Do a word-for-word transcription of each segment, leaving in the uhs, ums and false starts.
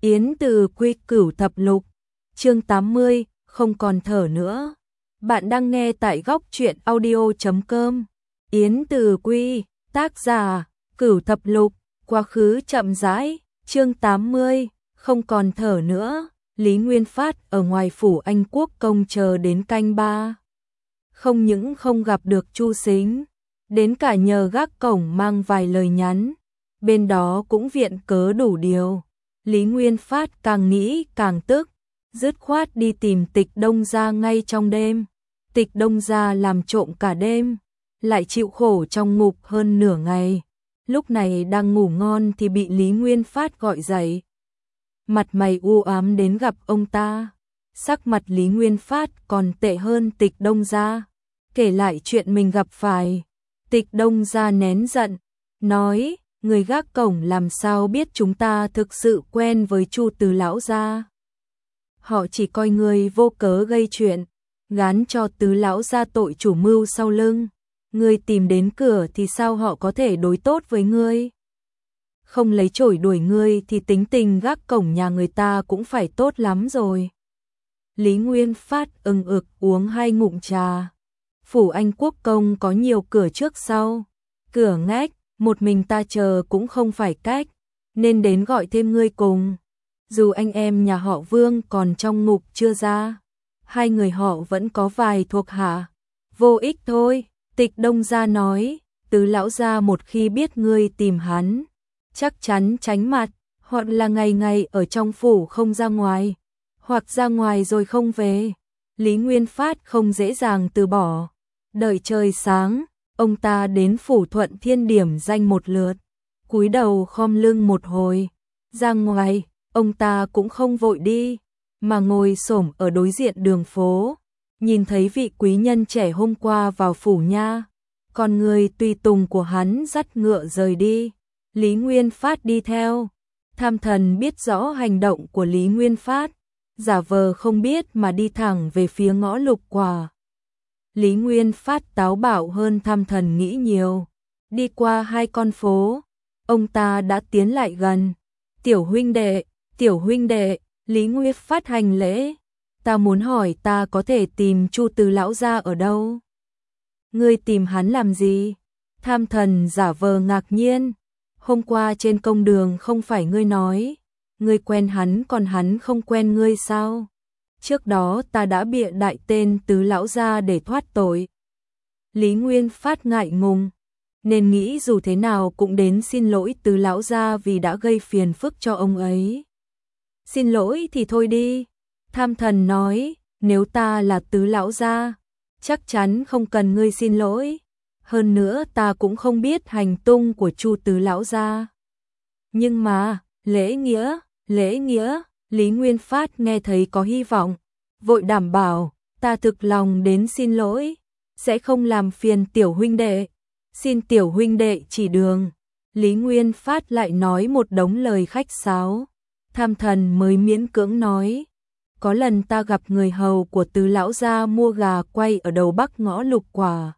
Yến Từ Quy Cửu Thập Lục, chương tám mươi, không còn thở nữa. Bạn đang nghe tại góc truyện audio chấm com. Yến Từ Quy, tác giả, Cửu Thập Lục, quá khứ chậm rãi, chương tám mươi, không còn thở nữa. Lý Nguyên Phát ở ngoài phủ Anh Quốc công chờ đến canh ba. Không những không gặp được Chu Sính, đến cả nhờ gác cổng mang vài lời nhắn, bên đó cũng viện cớ đủ điều. Lý Nguyên Phát càng nghĩ càng tức, dứt khoát đi tìm Tịch Đông Gia ngay trong đêm. Tịch Đông Gia làm trộm cả đêm, lại chịu khổ trong ngục hơn nửa ngày. Lúc này đang ngủ ngon thì bị Lý Nguyên Phát gọi dậy. Mặt mày u ám đến gặp ông ta. Sắc mặt Lý Nguyên Phát còn tệ hơn Tịch Đông Gia. Kể lại chuyện mình gặp phải. Tịch Đông Gia nén giận, nói: người gác cổng làm sao biết chúng ta thực sự quen với Chu Từ lão gia. Họ chỉ coi người vô cớ gây chuyện, gán cho Tứ lão gia tội chủ mưu sau lưng. Ngươi tìm đến cửa thì sao họ có thể đối tốt với ngươi? Không lấy chổi đuổi ngươi thì tính tình gác cổng nhà người ta cũng phải tốt lắm rồi. Lý Nguyên Phát ừng ực uống hai ngụm trà. Phủ Anh Quốc công có nhiều cửa trước sau, cửa ngách, một mình ta chờ cũng không phải cách, nên đến gọi thêm ngươi cùng. Dù anh em nhà họ Vương còn trong ngục chưa ra, hai người họ vẫn có vài thuộc hạ. Vô ích thôi, Tịch Đông Gia nói, Tứ lão gia một khi biết ngươi tìm hắn, chắc chắn tránh mặt, hoặc là ngày ngày ở trong phủ không ra ngoài, hoặc ra ngoài rồi không về. Lý Nguyên Phát không dễ dàng từ bỏ. Đợi trời sáng, ông ta đến phủ Thuận Thiên điểm danh một lượt, cúi đầu khom lưng một hồi. Ra ngoài, ông ta cũng không vội đi, mà ngồi xổm ở đối diện đường phố, nhìn thấy vị quý nhân trẻ hôm qua vào phủ nha. Còn người tùy tùng của hắn dắt ngựa rời đi, Lý Nguyên Phát đi theo. Tham Thần biết rõ hành động của Lý Nguyên Phát, giả vờ không biết mà đi thẳng về phía ngõ Lục Quả. Lý Nguyên Phát táo bạo hơn Tham Thần nghĩ nhiều. Đi qua hai con phố, ông ta đã tiến lại gần. Tiểu huynh đệ, tiểu huynh đệ, Lý Nguyên Phát hành lễ. Ta muốn hỏi ta có thể tìm Chu Từ lão gia ở đâu? Ngươi tìm hắn làm gì? Tham Thần giả vờ ngạc nhiên. Hôm qua trên công đường không phải ngươi nói, ngươi quen hắn còn hắn không quen ngươi sao? Trước đó ta đã bịa đại tên Tứ lão gia để thoát tội. Lý Nguyên Phát ngại ngùng, nên nghĩ dù thế nào cũng đến xin lỗi Tứ lão gia vì đã gây phiền phức cho ông ấy. Xin lỗi thì thôi đi, Tham Thần nói, nếu ta là Tứ lão gia, chắc chắn không cần ngươi xin lỗi. Hơn nữa ta cũng không biết hành tung của Chu Tứ lão gia. Nhưng mà, lễ nghĩa, lễ nghĩa, Lý Nguyên Phát nghe thấy có hy vọng, vội đảm bảo, ta thực lòng đến xin lỗi, sẽ không làm phiền tiểu huynh đệ, xin tiểu huynh đệ chỉ đường. Lý Nguyên Phát lại nói một đống lời khách sáo. Tham Thần mới miễn cưỡng nói, có lần ta gặp người hầu của Tứ lão gia mua gà quay ở đầu bắc ngõ Lục Quả.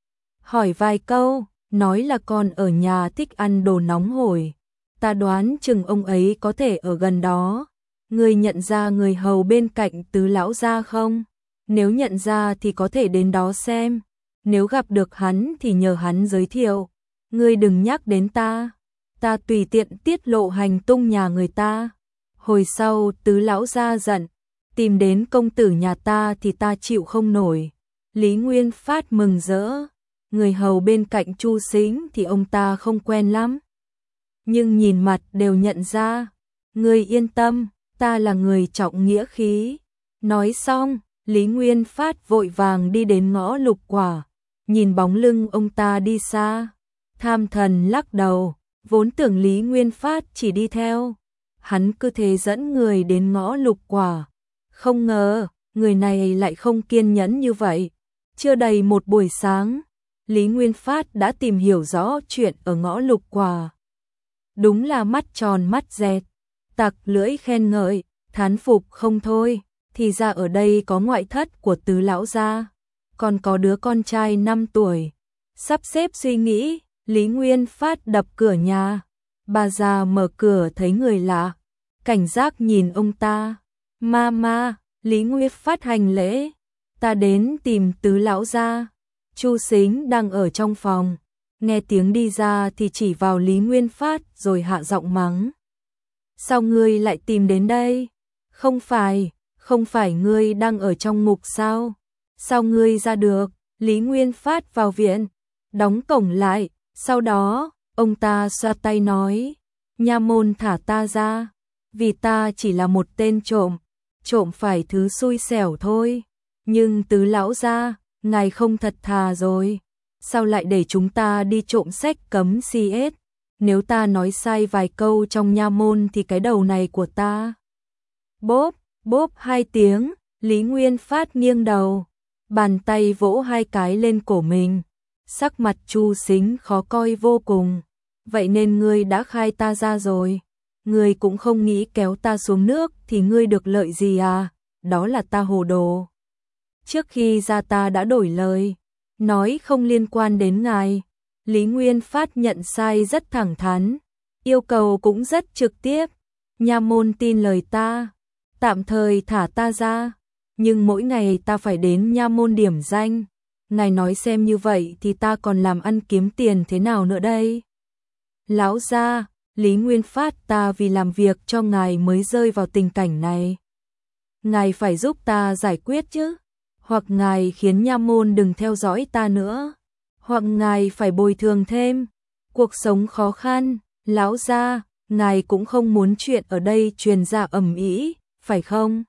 Hỏi vài câu, nói là con ở nhà thích ăn đồ nóng hổi. Ta đoán chừng ông ấy có thể ở gần đó. Ngươi nhận ra người hầu bên cạnh Tứ lão gia không? Nếu nhận ra thì có thể đến đó xem. Nếu gặp được hắn thì nhờ hắn giới thiệu. Ngươi đừng nhắc đến ta. Ta tùy tiện tiết lộ hành tung nhà người ta. Hồi sau Tứ lão gia giận, tìm đến công tử nhà ta thì ta chịu không nổi. Lý Nguyên Phát mừng rỡ. Người hầu bên cạnh Chu Sính thì ông ta không quen lắm, nhưng nhìn mặt đều nhận ra. Ngươi yên tâm, ta là người trọng nghĩa khí. Nói xong, Lý Nguyên Phát vội vàng đi đến ngõ Lục Quả, nhìn bóng lưng ông ta đi xa. Tham Thần lắc đầu, vốn tưởng Lý Nguyên Phát chỉ đi theo, hắn cứ thế dẫn người đến ngõ Lục Quả. Không ngờ, người này lại không kiên nhẫn như vậy. Chưa đầy một buổi sáng, Lý Nguyên Phát đã tìm hiểu rõ chuyện ở ngõ Lục Quả. Đúng là mắt tròn mắt dẹt, tặc lưỡi khen ngợi, thán phục không thôi. Thì ra ở đây có ngoại thất của Tứ lão gia, còn có đứa con trai năm tuổi. Sắp xếp suy nghĩ, Lý Nguyên Phát đập cửa nhà. Bà già mở cửa thấy người lạ, cảnh giác nhìn ông ta. Mama, Lý Nguyên Phát hành lễ, ta đến tìm Tứ lão gia. Chu Sính đang ở trong phòng, nghe tiếng đi ra thì chỉ vào Lý Nguyên Phát rồi hạ giọng mắng. Sao ngươi lại tìm đến đây? Không phải, không phải ngươi đang ở trong ngục sao? Sao ngươi ra được? Lý Nguyên Phát vào viện, đóng cổng lại, sau đó, ông ta xoa tay nói, nha môn thả ta ra, vì ta chỉ là một tên trộm, trộm phải thứ xui xẻo thôi. Nhưng Tứ lão gia, ngài không thật thà rồi, sao lại để chúng ta đi trộm sách cấm xê ét? Nếu ta nói sai vài câu trong nha môn thì cái đầu này của ta. Bốp, bốp hai tiếng, Lý Nguyên Phát nghiêng đầu, bàn tay vỗ hai cái lên cổ mình. Sắc mặt Chu Sính khó coi vô cùng. Vậy nên ngươi đã khai ta ra rồi. Ngươi cũng không nghĩ kéo ta xuống nước thì ngươi được lợi gì à? Đó là ta hồ đồ. Trước khi ra ta đã đổi lời, nói không liên quan đến ngài. Lý Nguyên Phát nhận sai rất thẳng thắn, yêu cầu cũng rất trực tiếp. Nha môn tin lời ta, tạm thời thả ta ra, nhưng mỗi ngày ta phải đến nha môn điểm danh. Ngài nói xem như vậy thì ta còn làm ăn kiếm tiền thế nào nữa đây? Lão gia, Lý Nguyên Phát, ta vì làm việc cho ngài mới rơi vào tình cảnh này. Ngài phải giúp ta giải quyết chứ, hoặc ngài khiến nha môn đừng theo dõi ta nữa, hoặc ngài phải bồi thường thêm. Cuộc sống khó khăn, lão gia, ngài cũng không muốn chuyện ở đây truyền ra ầm ĩ, phải không?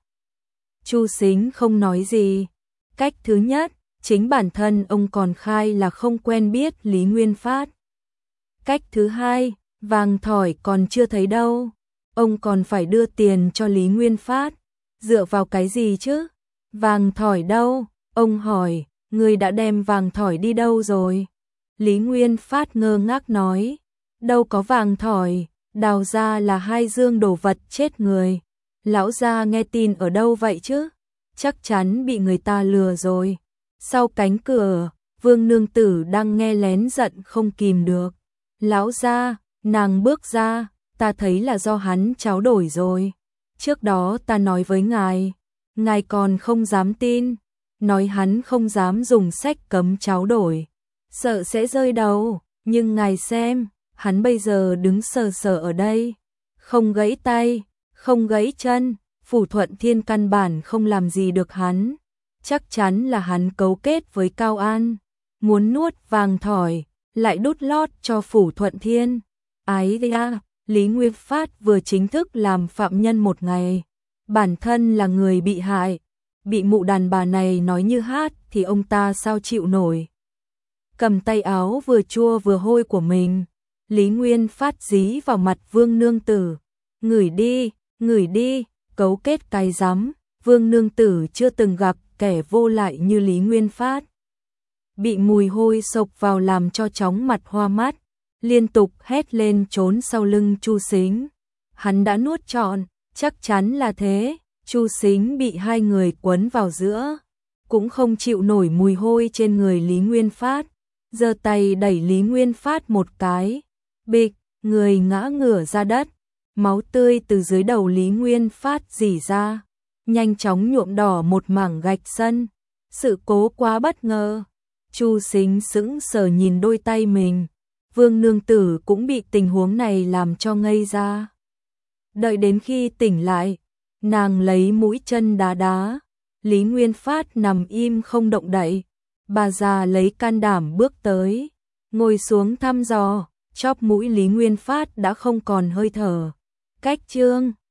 Chu Sính không nói gì. Cách thứ nhất, chính bản thân ông còn khai là không quen biết Lý Nguyên Phát. Cách thứ hai, vàng thỏi còn chưa thấy đâu, ông còn phải đưa tiền cho Lý Nguyên Phát. Dựa vào cái gì chứ? Vàng thỏi đâu? Ông hỏi, người đã đem vàng thỏi đi đâu rồi? Lý Nguyên Phát ngơ ngác nói, đâu có vàng thỏi, đào ra là hai dương đồ vật chết người. Lão gia nghe tin ở đâu vậy chứ? Chắc chắn bị người ta lừa rồi. Sau cánh cửa, Vương nương tử đang nghe lén giận không kìm được. Lão gia, nàng bước ra, ta thấy là do hắn tráo đổi rồi. Trước đó ta nói với ngài, ngài còn không dám tin, nói hắn không dám dùng sách cấm tráo đổi, sợ sẽ rơi đầu, nhưng ngài xem, hắn bây giờ đứng sờ sờ ở đây, không gãy tay, không gãy chân, Phủ Thuận Thiên căn bản không làm gì được hắn. Chắc chắn là hắn cấu kết với Cao An, muốn nuốt vàng thỏi, lại đút lót cho Phủ Thuận Thiên. Ái da, Lý Nguyên Phát vừa chính thức làm phạm nhân một ngày, bản thân là người bị hại, bị mụ đàn bà này nói như hát thì ông ta sao chịu nổi. Cầm tay áo vừa chua vừa hôi của mình, Lý Nguyên Phát dí vào mặt Vương nương tử, ngửi đi, ngửi đi, cấu kết cái rắm. Vương nương tử chưa từng gặp kẻ vô lại như Lý Nguyên Phát. Bị mùi hôi sộc vào làm cho chóng mặt hoa mắt, liên tục hét lên trốn sau lưng Chu Sính. Hắn đã nuốt trọn, chắc chắn là thế. Chu Sính bị hai người quấn vào giữa, cũng không chịu nổi mùi hôi trên người Lý Nguyên Phát, giơ tay đẩy Lý Nguyên Phát một cái, bịch, người ngã ngửa ra đất, máu tươi từ dưới đầu Lý Nguyên Phát rỉ ra, nhanh chóng nhuộm đỏ một mảng gạch sân. Sự cố quá bất ngờ. Chu Sính sững sờ nhìn đôi tay mình, Vương nương tử cũng bị tình huống này làm cho ngây ra. Đợi đến khi tỉnh lại, nàng lấy mũi chân đá đá, Lý Nguyên Phát nằm im không động đậy. Bà già lấy can đảm bước tới, ngồi xuống thăm dò, chóp mũi Lý Nguyên Phát đã không còn hơi thở. Cách chương